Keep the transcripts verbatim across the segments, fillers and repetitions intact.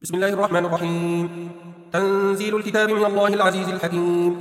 بسم الله الرحمن الرحيم. تنزيل الكتاب من الله العزيز الحكيم.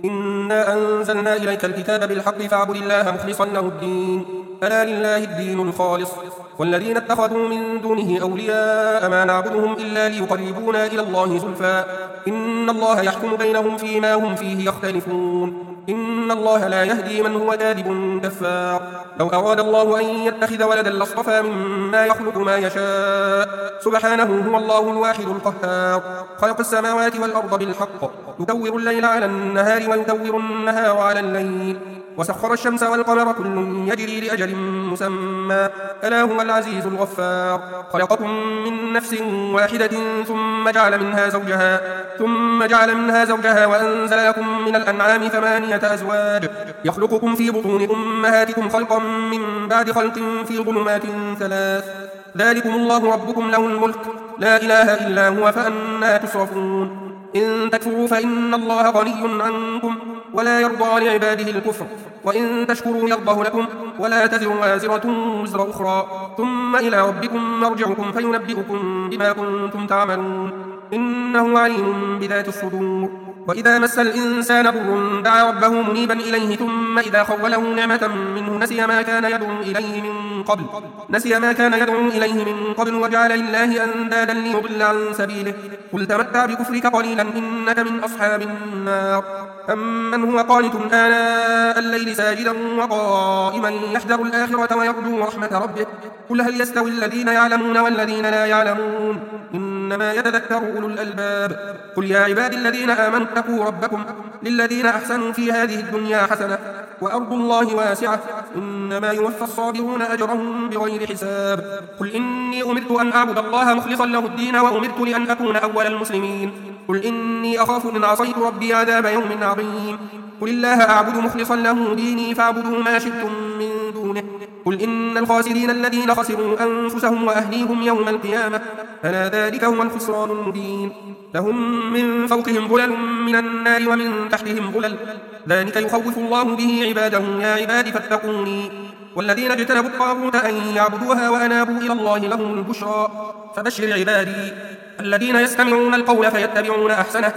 إنا أنزلنا إليك الكتاب بالحق فاعبد الله مخلصا له الدين، ألا لله الدين الخالص، والذين اتخذوا من دونه أولياء ما نعبدهم إلا ليقربونا إلى الله زلفى إن الله يحكم بينهم فيما هم فيه يختلفون، إن الله لا يهدي من هو كاذب كفار. لو أراد الله أن يتخذ ولدا لاصطفى مما يخلق ما يشاء، سبحانه هو الله الواحد القهار. خلق السماوات والأرض بالحق، يدور الليل على النهار ويدور النهار على الليل، وسخر الشمس والقمر كل يجري لأجل مسمى، ألا هو العزيز الغفار. خلقكم من نفس واحدة ثم جعل منها زوجها ثم جعل منها زوجها وأنزل لكم من الأنعام ثمانية أزواج، يخلقكم في بطون أمهاتكم خلقا من بعد خلق في ظلمات ثلاث، ذلكم الله ربكم له الملك لا إله إلا هو فأنى تصرفون. إن تكفروا فإن الله غني عنكم ولا يرضى لعباده الكفر، وإن تشكروا يرضه لكم ولا تزر وازرة وزر أخرى، ثم إلى ربكم مرجعكم فينبئكم بما كنتم تعملون، إنه عليم بذات الصدور. وإذا مس الإنسان ضر دعا ربه منيبا إليه ثم إذا خوله نعمة منه نسي ما كان يدعو إليه من قبل نسي ما كان يدعو إليه من قبل وجعل لله أندادا ليضل عن سبيله، قل تمتع بكفرك قليلا إنك من أصحاب النار. أمن هو قانت آناء الليل ساجدا وقائما يحذر الآخرة ويرجو رحمة ربه، قل هل يستوي الذين يعلمون والذين لا يعلمون، إنما يتذكر أولو الألباب. قل يا عباد الذين آمنوا اتقوا ربكم للذين أحسنوا في هذه الدنيا حسنة وأرض الله واسعة، إنما يوفى الصابرون أجرهم بغير حساب. قل إني أمرت أن أعبد الله مخلصا له الدين وأمرت لأن أكون أول المسلمين. قل إني أخاف إن عصيت ربي عذاب يوم عظيم. قل الله أعبد مخلصا له ديني فاعبدوا ما شئتم من دونه. قل إن الخاسرين الذين خسروا أنفسهم وأهليهم يوم القيامة، ألا ذلك هو الخسران المبين. لهم من فوقهم ظلل من النار ومن تحتهم ظلل، ذلك يخوف الله به عباده يا عباد فاتقوني. والذين اجتنبوا الطاغوت أن يعبدوها وأنابوا إلى الله لهم البشرى، فبشر عبادي الذين يستمعون القول فيتبعون أحسنه،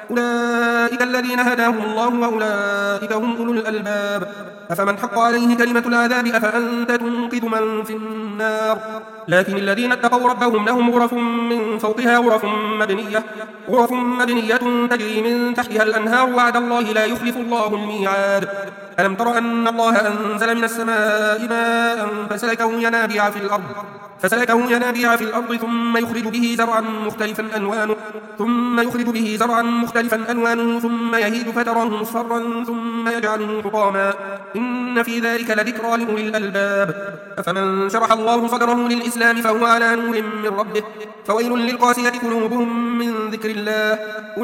أولئك الذين هداهم الله وأولئك هم أولو الألباب. أفمن حق عليه كلمة العذاب أفأنت تنقذ من في النار؟ لكن الذين اتقوا ربهم لهم غرف من فوقها غرف مبنية غرف مبنية تجري من تحتها الأنهار، وعد الله لا يخلف الله الميعاد. ألم تر أن الله أنزل من السماء ماء فسلكه ينابيع في الأرض فسلكه ينابيع في الأرض ثم يخرج به زرعا مختلفا ألوانه ثم يخرج به زرعا مختلفا ألوانه ثم يهيج فتراه مصفرا ثم يجعله حطاما، إن في ذلك لذكرى لأولي الألباب. أفمن شرح الله صدره للإسلام فهو على نور من ربه، فويل للقاسية قلوبهم من ذكر الله،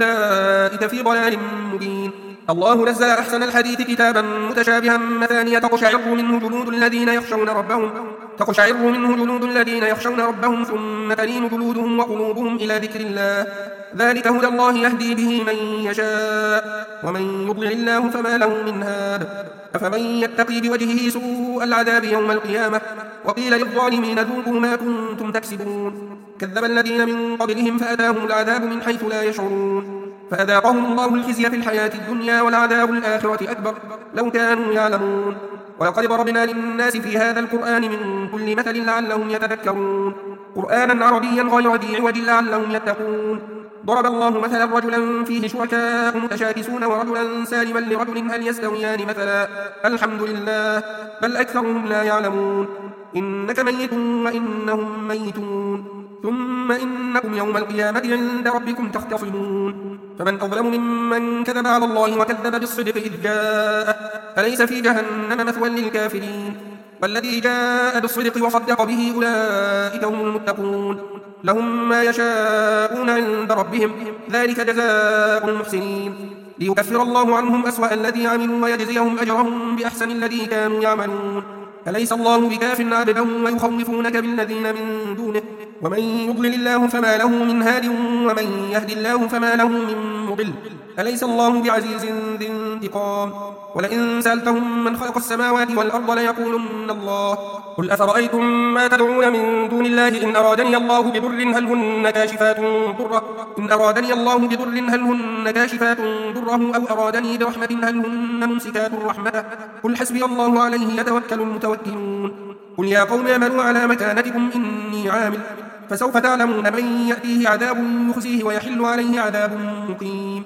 أولئك في ضلال مبين. الله نزل أحسن الحديث كتابا متشابها مثانية تقشعر منه جلود الذين يخشون ربهم تقشعر منه جلود الذين يخشون ربهم ثم تلين جلودهم وقلوبهم إلى ذكر الله، ذلك هدى الله يهدي به من يشاء، ومن يضلل الله فما له من هاد. أفمن يتقي بوجهه سوء العذاب يوم القيامة وقيل للظالمين ذوقوا ما كنتم تكسبون، كذب الذين من قبلهم فأتاهم العذاب من حيث لا يشعرون، فأذاقهم الله الخزي في الحياة الدنيا ولعذاب الآخرة أكبر لو كانوا يعلمون. ولقد ضربنا للناس في هذا القرآن من كل مثل لعلهم يتذكرون، قرآنا عربيا غير ذي عوج لعلهم يتقون. ضرب الله مثلا رجلا فيه شركاء متشاكسون ورجلا سالما لرجل هل يستويان مثلا، الحمد لله بل أكثرهم لا يعلمون. إنك ميت وإنهم ميتون، ثم إنكم يوم القيامة عند ربكم تختصمون. فمن أظلم ممن كذب على الله وكذب بالصدق إذ جاءه، أليس في جهنم مثوى للكافرين؟ والذي جاء بالصدق وصدق به أولئك هم المتقون، لهم ما يشاءون عند ربهم، ذلك جزاء المحسنين، ليكفر الله عنهم أسوأ الذي عملوا ويجزيهم أجرهم بأحسن الذي كانوا يعملون. أليس الله بكاف عبده ويخوفونك بالذين من دونه، ومن يضلل الله فما له من هاد ومن يهد الله فما له من مضل أليس الله بعزيز ذي انتقام ولئن سألتهم من خلق السماوات والأرض ليقولن الله قل أفرأيتم ما تدعون من دون الله إن أرادني الله بضر هل هن كاشفات ضره إن أرادني الله بضر هل هن كاشفات ضره أو أرادني برحمة هل هن ممسكات رحمته قل حسبي الله عليه يتوكل المتوكلون قل يا قوم اعملوا على مكانتكم إني عامل فسوف تعلمون من يأتيه عذاب يخزيه ويحل عليه عذاب مقيم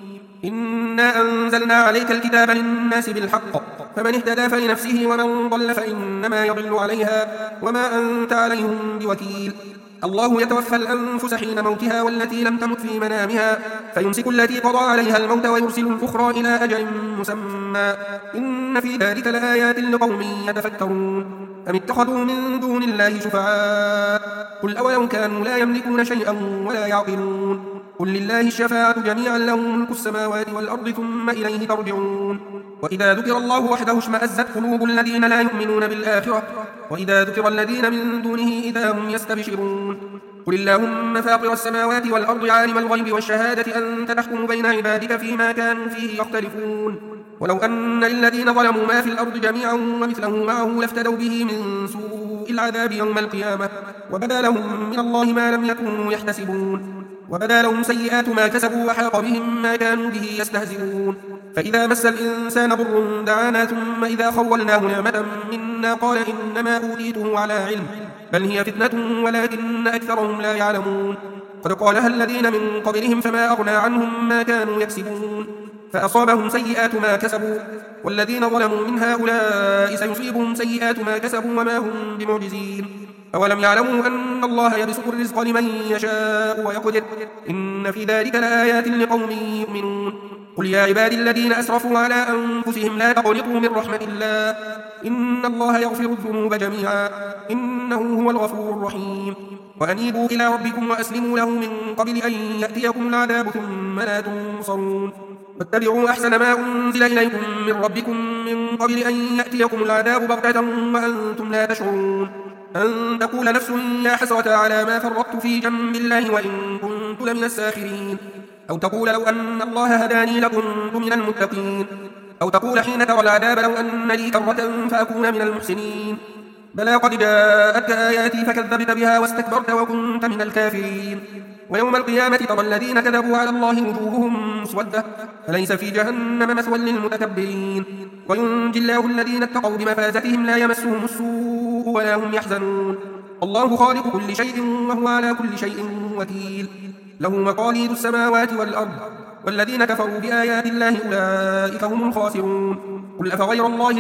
إنا أنزلنا عليك الكتاب للناس بالحق فمن اهتدى فلنفسه ومن ضل فإنما يضل عليها وما أنت عليهم بوكيل الله يتوفى الأنفس حين موتها والتي لم تمت في منامها فيمسك التي قضى عليها الموت ويرسل الأخرى إلى أجل مسمى إن في ذلك لآيات لقوم يتفكرون أم اتخذوا من دون الله شفعاء قل أولو كانوا لا يملكون شيئا ولا يعقلون قل لله الشفاعة جميعا له ملك السماوات والأرض ثم إليه ترجعون وإذا ذكر الله وحده اشمأزت قلوب الذين لا يؤمنون بالآخرة وإذا ذكر الذين من دونه إذا هم يستبشرون قل اللهم فاطر السماوات والأرض عالم الغيب والشهادة أنت تحكم بين عبادك فيما كانوا فيه يختلفون ولو أن للذين ظلموا ما في الأرض جميعا ومثله معه لافتدوا به من سوء العذاب يوم القيامة وبدا لهم من الله ما لم يكونوا يحتسبون وبدا لهم سيئات ما كسبوا وحاق بهم ما كانوا به يستهزئون فإذا مس الإنسان ضر دعانا ثم إذا خولناه نعمة منا قال إنما أوتيته على علم بل هي فتنة ولكن أكثرهم لا يعلمون قد قالها الذين من قبلهم فما أغنى عنهم ما كانوا يكسبون فأصابهم سيئات ما كسبوا والذين ظلموا من هؤلاء سيصيبهم سيئات ما كسبوا وما هم بمعجزين أولم يعلموا أن الله يبسط الرزق لمن يشاء ويقدر إن في ذلك لآيات لقوم يؤمنون قل يا عبادي الذين أسرفوا على أنفسهم لا تقنطوا من رحمة الله إن الله يغفر الذنوب جميعا إنه هو الغفور الرحيم وأنيبوا إلى ربكم وأسلموا له من قبل أن يأتيكم العذاب ثم لا تنصرون واتبعوا أحسن ما أنزل إليكم من ربكم من قبل أن يأتيكم العذاب بغتة وأنتم لا تشعرون أن تقول نفس يا حسرة على ما فرطت في جنب الله وإن كنت لمن الساخرين أو تقول لو أن الله هداني لكنت من المتقين أو تقول حين ترى العذاب لو أن لي كرة فأكون من المحسنين بلى قد جاءتك آياتي فكذبت بها واستكبرت وكنت من الكافرين ويوم القيامة ترى الذين كذبوا على الله وجوههم مسودة أليس في جهنم مثوى للمتكبرين وينجي الله الذين اتقوا بمفازتهم لا يمسهم السوء ولا هم يحزنون الله خالق كل شيء وهو على كل شيء وكيل له مقاليد السماوات والأرض والذين كفروا بآيات الله أولئك هم الخاسرون قل أفغير الله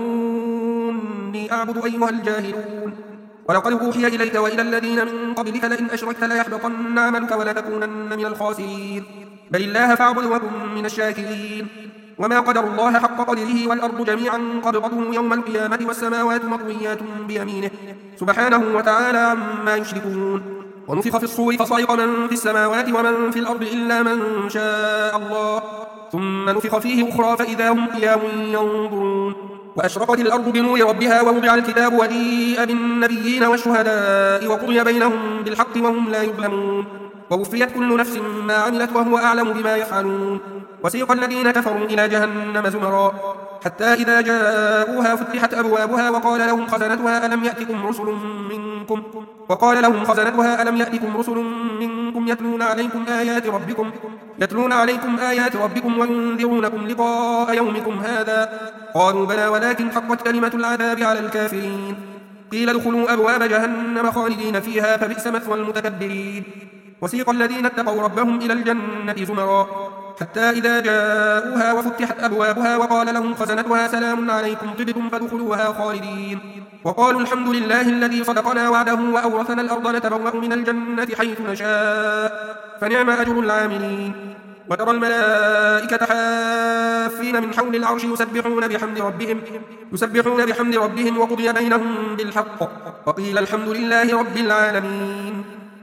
تأمروني أعبد أيها الجاهلون ولقد أوحي إليك وإلى الذين من قبلك لئن أشركت ليحبطن عملك ولتكونن من الخاسرين بل الله فاعبد وكن من الشاكرين وما قدر الله حق قدره والأرض جميعا قبضته يوم القيامة والسماوات مطويات بيمينه سبحانه وتعالى عما يشركون ونفخ في الصور فصعق من في السماوات ومن في الأرض إلا من شاء الله ثم نفخ فيه أخرى فإذا هم قيام ينظرون وأشرقت الأرض بنور ربها ووضع الكتاب وجيء بالنبيين والشهداء وقضي بينهم بالحق وهم لا يظلمون ووفيت كل نفس ما عملت وهو أعلم بما يفعلون وسيق الذين كفروا إلى جهنم زمرا حتى إذا جاءوها فتحت أبوابها وقال لهم خزنتها ألم يأتكم رسل منكم وقال لهم خزنتها ألم يأتكم رسل منكم يتلون عليكم آيات ربكم يتلون عليكم آيات ربكم وينذرونكم لقاء يومكم هذا قالوا بلى ولكن حقت كلمة العذاب على الكافرين قيل ادخلوا أبواب جهنم خالدين فيها فبئس مثوى المتكبرين وسيق الذين اتقوا ربهم إلى الجنة زمرا حتى إذا جاءوها وفتحت أبوابها وقال لهم خزنتها سلام عليكم طبتم فادخلوها خالدين وقالوا الحمد لله الذي صدقنا وعده وأورثنا الأرض نتبوأ من الجنة حيث نشاء فنعم أجر العاملين وترى الملائكة حافين من حول العرش يسبحون بحمد ربهم يسبحون بحمد ربهم وقضي بينهم بالحق وقيل الحمد لله رب العالمين